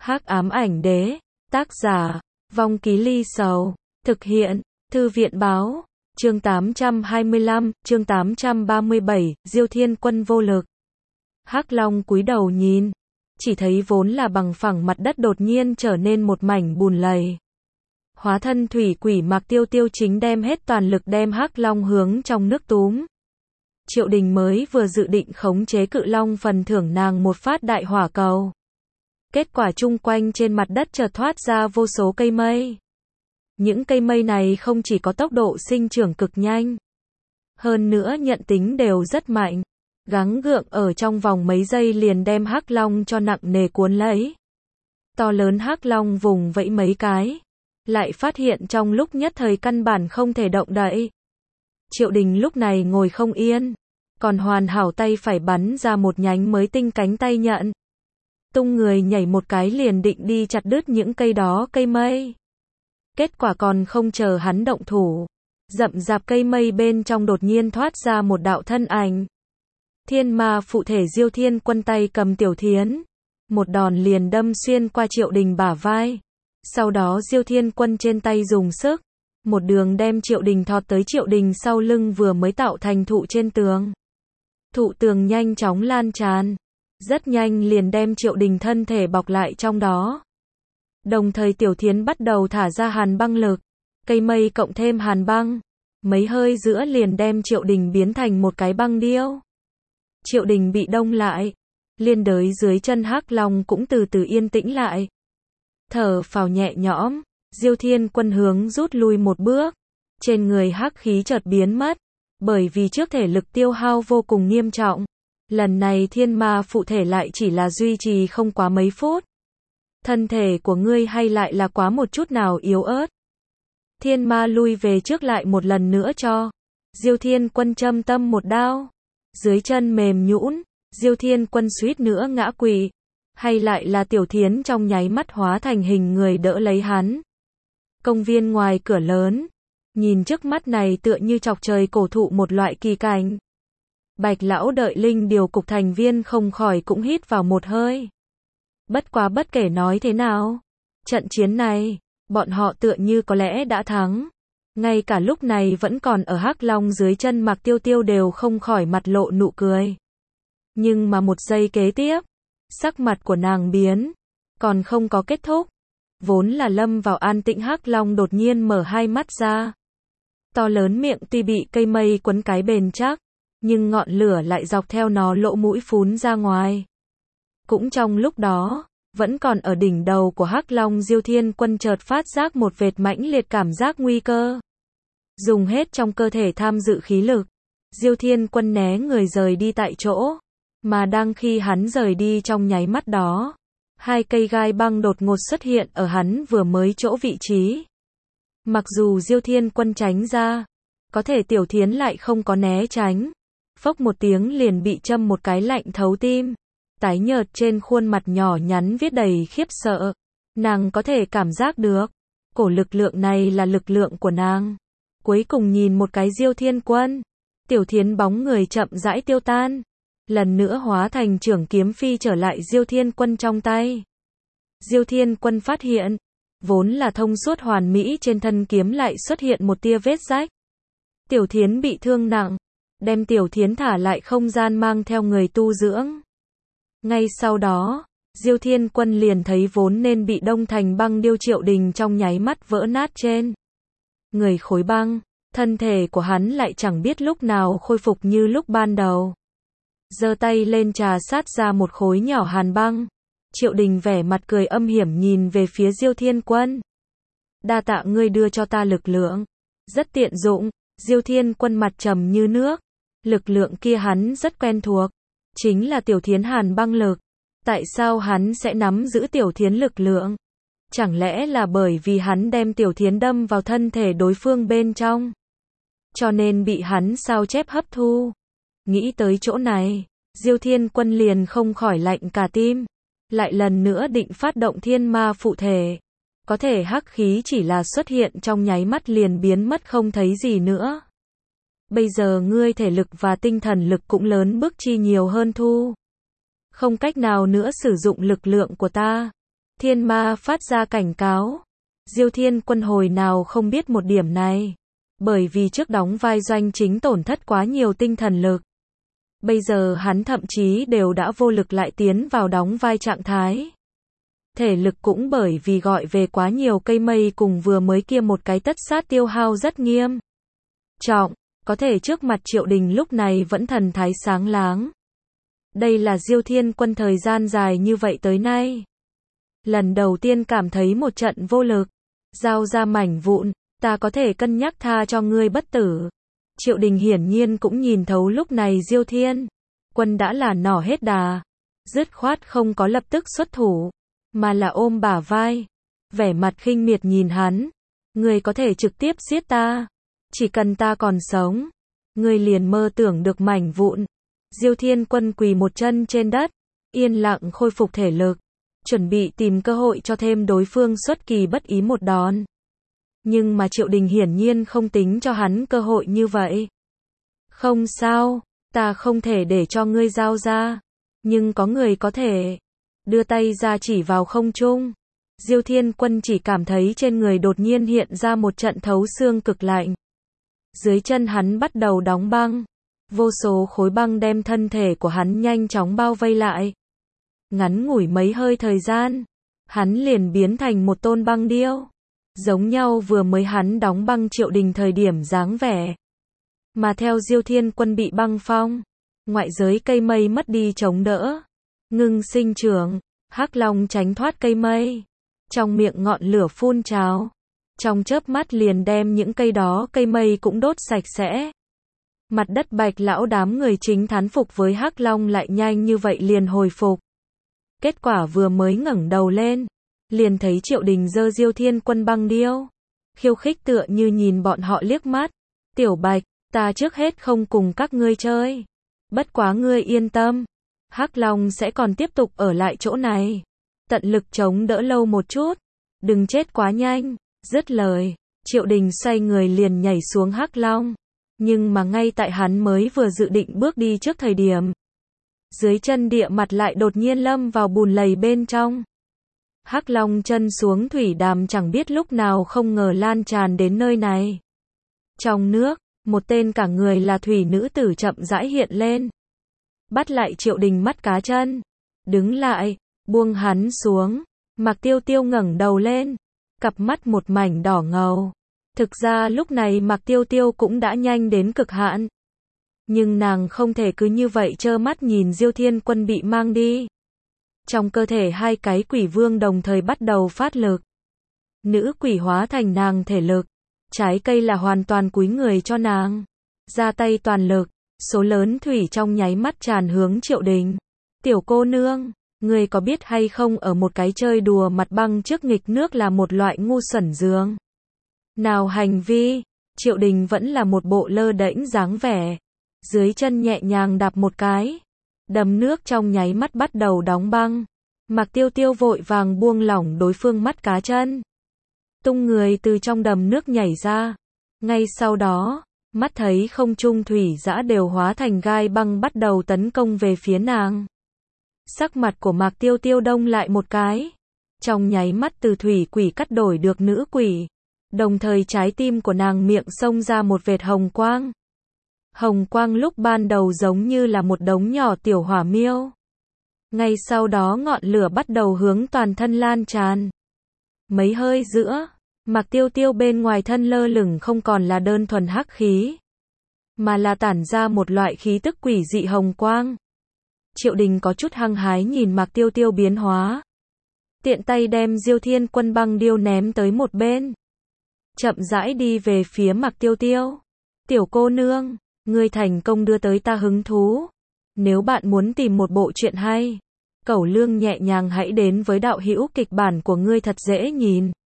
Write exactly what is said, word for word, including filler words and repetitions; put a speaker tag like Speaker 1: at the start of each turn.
Speaker 1: Hắc ám ảnh đế, tác giả, Vong Ký Ly Sầu, thực hiện, Thư viện báo, chương tám trăm hai mươi lăm, chương tám trăm ba mươi bảy, Diêu Thiên Quân vô lực. Hắc Long cúi đầu nhìn, chỉ thấy vốn là bằng phẳng mặt đất đột nhiên trở nên một mảnh bùn lầy. Hóa thân thủy quỷ Mạc Tiêu Tiêu chính đem hết toàn lực đem Hắc Long hướng trong nước túm. Triệu Đình mới vừa dự định khống chế cự long phần thưởng nàng một phát đại hỏa cầu. Kết quả chung quanh trên mặt đất chợt thoát ra vô số cây mây. Những cây mây này không chỉ có tốc độ sinh trưởng cực nhanh, hơn nữa nhận tính đều rất mạnh. Gắng gượng ở trong vòng mấy giây liền đem Hắc Long cho nặng nề cuốn lấy. To lớn Hắc Long vùng vẫy mấy cái, lại phát hiện trong lúc nhất thời căn bản không thể động đậy. Triệu Đình lúc này ngồi không yên, còn hoàn hảo tay phải bắn ra một nhánh mới tinh cánh tay nhận. Tung người nhảy một cái liền định đi chặt đứt những cây đó cây mây. Kết quả còn không chờ hắn động thủ, rậm rạp cây mây bên trong đột nhiên thoát ra một đạo thân ảnh. Thiên ma phụ thể Diêu Thiên Quân tay cầm Tiểu Thiến, một đòn liền đâm xuyên qua Triệu Đình bả vai. Sau đó Diêu Thiên Quân trên tay dùng sức, một đường đem Triệu Đình thọt tới Triệu Đình sau lưng vừa mới tạo thành thụ trên tường. Thụ tường nhanh chóng lan tràn, rất nhanh liền đem Triệu Đình thân thể bọc lại trong đó. Đồng thời Tiểu Thiến bắt đầu thả ra hàn băng lực, cây mây cộng thêm hàn băng, mấy hơi giữa liền đem Triệu Đình biến thành một cái băng điêu. Triệu Đình bị đông lại, liên đới dưới chân Hắc Long cũng từ từ yên tĩnh lại. Thở phào nhẹ nhõm, Diêu Thiên Quân hướng rút lui một bước, trên người hắc khí chợt biến mất, bởi vì trước thể lực tiêu hao vô cùng nghiêm trọng. Lần này thiên ma phụ thể lại chỉ là duy trì không quá mấy phút. Thân thể của ngươi hay lại là quá một chút nào yếu ớt. Thiên ma lui về trước lại một lần nữa cho Diêu Thiên Quân châm tâm một đao. Dưới chân mềm nhũn, Diêu Thiên Quân suýt nữa ngã quỵ. Hay lại là Tiểu Thiến trong nháy mắt hóa thành hình người đỡ lấy hắn. Công viên ngoài cửa lớn, nhìn trước mắt này tựa như chọc trời cổ thụ một loại kỳ cảnh. Bạch lão đợi linh điều cục thành viên không khỏi cũng hít vào một hơi. Bất quá bất kể nói thế nào, trận chiến này, bọn họ tựa như có lẽ đã thắng. Ngay cả lúc này vẫn còn ở Hắc Long dưới chân Mạc Tiêu Tiêu đều không khỏi mặt lộ nụ cười. Nhưng mà một giây kế tiếp, sắc mặt của nàng biến, còn không có kết thúc. Vốn là lâm vào an tĩnh Hắc Long đột nhiên mở hai mắt ra. To lớn miệng tuy bị cây mây quấn cái bền chắc, nhưng ngọn lửa lại dọc theo nó lỗ mũi phún ra ngoài. Cũng trong lúc đó, vẫn còn ở đỉnh đầu của Hắc Long Diêu Thiên Quân chợt phát giác một vệt mãnh liệt cảm giác nguy cơ. Dùng hết trong cơ thể tham dự khí lực, Diêu Thiên Quân né người rời đi tại chỗ. Mà đang khi hắn rời đi trong nháy mắt đó, hai cây gai băng đột ngột xuất hiện ở hắn vừa mới chỗ vị trí. Mặc dù Diêu Thiên Quân tránh ra, có thể Tiểu Thiến lại không có né tránh. Phốc một tiếng liền bị châm một cái lạnh thấu tim. Tái nhợt trên khuôn mặt nhỏ nhắn viết đầy khiếp sợ. Nàng có thể cảm giác được, cổ lực lượng này là lực lượng của nàng. Cuối cùng nhìn một cái Diêu Thiên Quân, Tiểu Thiến bóng người chậm rãi tiêu tan. Lần nữa hóa thành trưởng kiếm phi trở lại Diêu Thiên Quân trong tay. Diêu Thiên Quân phát hiện, vốn là thông suốt hoàn mỹ trên thân kiếm lại xuất hiện một tia vết rách. Tiểu Thiến bị thương nặng, đem Tiểu Thiến thả lại không gian mang theo người tu dưỡng. Ngay sau đó, Diêu Thiên Quân liền thấy vốn nên bị đông thành băng điêu Triệu Đình trong nháy mắt vỡ nát trên người khối băng, thân thể của hắn lại chẳng biết lúc nào khôi phục như lúc ban đầu. Giơ tay lên trà sát ra một khối nhỏ hàn băng. Triệu Đình vẻ mặt cười âm hiểm nhìn về phía Diêu Thiên Quân. Đa tạ ngươi đưa cho ta lực lượng. Rất tiện dụng. Diêu Thiên Quân mặt trầm như nước. Lực lượng kia hắn rất quen thuộc. Chính là Tiểu Thiến hàn băng lực. Tại sao hắn sẽ nắm giữ Tiểu Thiến lực lượng? Chẳng lẽ là bởi vì hắn đem Tiểu Thiến đâm vào thân thể đối phương bên trong, cho nên bị hắn sao chép hấp thu? Nghĩ tới chỗ này, Diêu Thiên Quân liền không khỏi lạnh cả tim. Lại lần nữa định phát động thiên ma phụ thể. Có thể hắc khí chỉ là xuất hiện trong nháy mắt liền biến mất không thấy gì nữa. Bây giờ ngươi thể lực và tinh thần lực cũng lớn bước chi nhiều hơn thu. Không cách nào nữa sử dụng lực lượng của ta. Thiên ma phát ra cảnh cáo. Diêu Thiên Quân hồi nào không biết một điểm này. Bởi vì trước đóng vai doanh chính tổn thất quá nhiều tinh thần lực. Bây giờ hắn thậm chí đều đã vô lực lại tiến vào đóng vai trạng thái. Thể lực cũng bởi vì gọi về quá nhiều cây mây cùng vừa mới kia một cái tất sát tiêu hao rất nghiêm trọng, có thể trước mặt Triệu Đình lúc này vẫn thần thái sáng láng. Đây là Diêu Thiên Quân thời gian dài như vậy tới nay. Lần đầu tiên cảm thấy một trận vô lực. Giao ra mảnh vụn, ta có thể cân nhắc tha cho ngươi bất tử. Triệu Đình hiển nhiên cũng nhìn thấu lúc này Diêu Thiên Quân đã là nỏ hết đà. Dứt khoát không có lập tức xuất thủ, mà là ôm bả vai. Vẻ mặt khinh miệt nhìn hắn. Ngươi có thể trực tiếp giết ta. Chỉ cần ta còn sống. Ngươi liền mơ tưởng được mảnh vụn. Diêu Thiên Quân quỳ một chân trên đất. Yên lặng khôi phục thể lực. Chuẩn bị tìm cơ hội cho thêm đối phương xuất kỳ bất ý một đòn. Nhưng mà Triệu Đình hiển nhiên không tính cho hắn cơ hội như vậy. Không sao, ta không thể để cho ngươi giao ra. Nhưng có người có thể. Đưa tay ra chỉ vào không trung. Diêu Thiên Quân chỉ cảm thấy trên người đột nhiên hiện ra một trận thấu xương cực lạnh. Dưới chân hắn bắt đầu đóng băng. Vô số khối băng đem thân thể của hắn nhanh chóng bao vây lại. Ngắn ngủi mấy hơi thời gian, hắn liền biến thành một tôn băng điêu. Giống nhau vừa mới hắn đóng băng Triệu Đình thời điểm dáng vẻ. Mà theo Diêu Thiên Quân bị băng phong, ngoại giới cây mây mất đi chống đỡ. Ngưng sinh trưởng, Hắc Long tránh thoát cây mây. Trong miệng ngọn lửa phun trào. Trong chớp mắt liền đem những cây đó cây mây cũng đốt sạch sẽ. Mặt đất Bạch lão đám người chính thán phục với Hắc Long lại nhanh như vậy liền hồi phục. Kết quả vừa mới ngẩng đầu lên, liền thấy Triệu Đình giơ Diêu Thiên Quân băng điêu. Khiêu khích tựa như nhìn bọn họ liếc mắt. Tiểu Bạch, ta trước hết không cùng các ngươi chơi. Bất quá ngươi yên tâm. Hắc Long sẽ còn tiếp tục ở lại chỗ này. Tận lực chống đỡ lâu một chút. Đừng chết quá nhanh. Dứt lời, Triệu Đình xoay người liền nhảy xuống Hắc Long. Nhưng mà ngay tại hắn mới vừa dự định bước đi trước thời điểm. Dưới chân địa mặt lại đột nhiên lâm vào bùn lầy bên trong. Hắc Long chân xuống thủy đàm chẳng biết lúc nào không ngờ lan tràn đến nơi này. Trong nước, một tên cả người là thủy nữ tử chậm rãi hiện lên. Bắt lại Triệu Đình mắt cá chân. Đứng lại, buông hắn xuống. Mạc Tiêu Tiêu ngẩng đầu lên. Cặp mắt một mảnh đỏ ngầu. Thực ra lúc này Mạc Tiêu Tiêu cũng đã nhanh đến cực hạn. Nhưng nàng không thể cứ như vậy trơ mắt nhìn Diêu Thiên Quân bị mang đi. Trong cơ thể hai cái quỷ vương đồng thời bắt đầu phát lực. Nữ quỷ hóa thành nàng thể lực. Trái cây là hoàn toàn cúi người cho nàng. Ra tay toàn lực. Số lớn thủy trong nháy mắt tràn hướng Triệu Đình. Tiểu cô nương, ngươi có biết hay không ở một cái chơi đùa mặt băng trước nghịch nước là một loại ngu xuẩn dường nào hành vi. Triệu Đình vẫn là một bộ lơ đễnh dáng vẻ. Dưới chân nhẹ nhàng đạp một cái. Đầm nước trong nháy mắt bắt đầu đóng băng. Mạc Tiêu Tiêu vội vàng buông lỏng đối phương mắt cá chân. Tung người từ trong đầm nước nhảy ra. Ngay sau đó, mắt thấy không trung thủy dã đều hóa thành gai băng bắt đầu tấn công về phía nàng. Sắc mặt của Mạc Tiêu Tiêu đông lại một cái. Trong nháy mắt từ thủy quỷ cắt đổi được nữ quỷ. Đồng thời trái tim của nàng miệng xông ra một vệt hồng quang. Hồng quang lúc ban đầu giống như là một đống nhỏ tiểu hỏa miêu. Ngay sau đó ngọn lửa bắt đầu hướng toàn thân lan tràn. Mấy hơi giữa, Mạc Tiêu Tiêu bên ngoài thân lơ lửng không còn là đơn thuần hắc khí, mà là tản ra một loại khí tức quỷ dị hồng quang. Triệu Đình có chút hăng hái nhìn Mạc Tiêu Tiêu biến hóa. Tiện tay đem Diêu Thiên Quân băng điêu ném tới một bên. Chậm rãi đi về phía Mạc Tiêu Tiêu. Tiểu cô nương, ngươi thành công đưa tới ta hứng thú. Nếu bạn muốn tìm một bộ truyện hay, cẩu lương nhẹ nhàng hãy đến với đạo hữu kịch bản của ngươi thật dễ nhìn.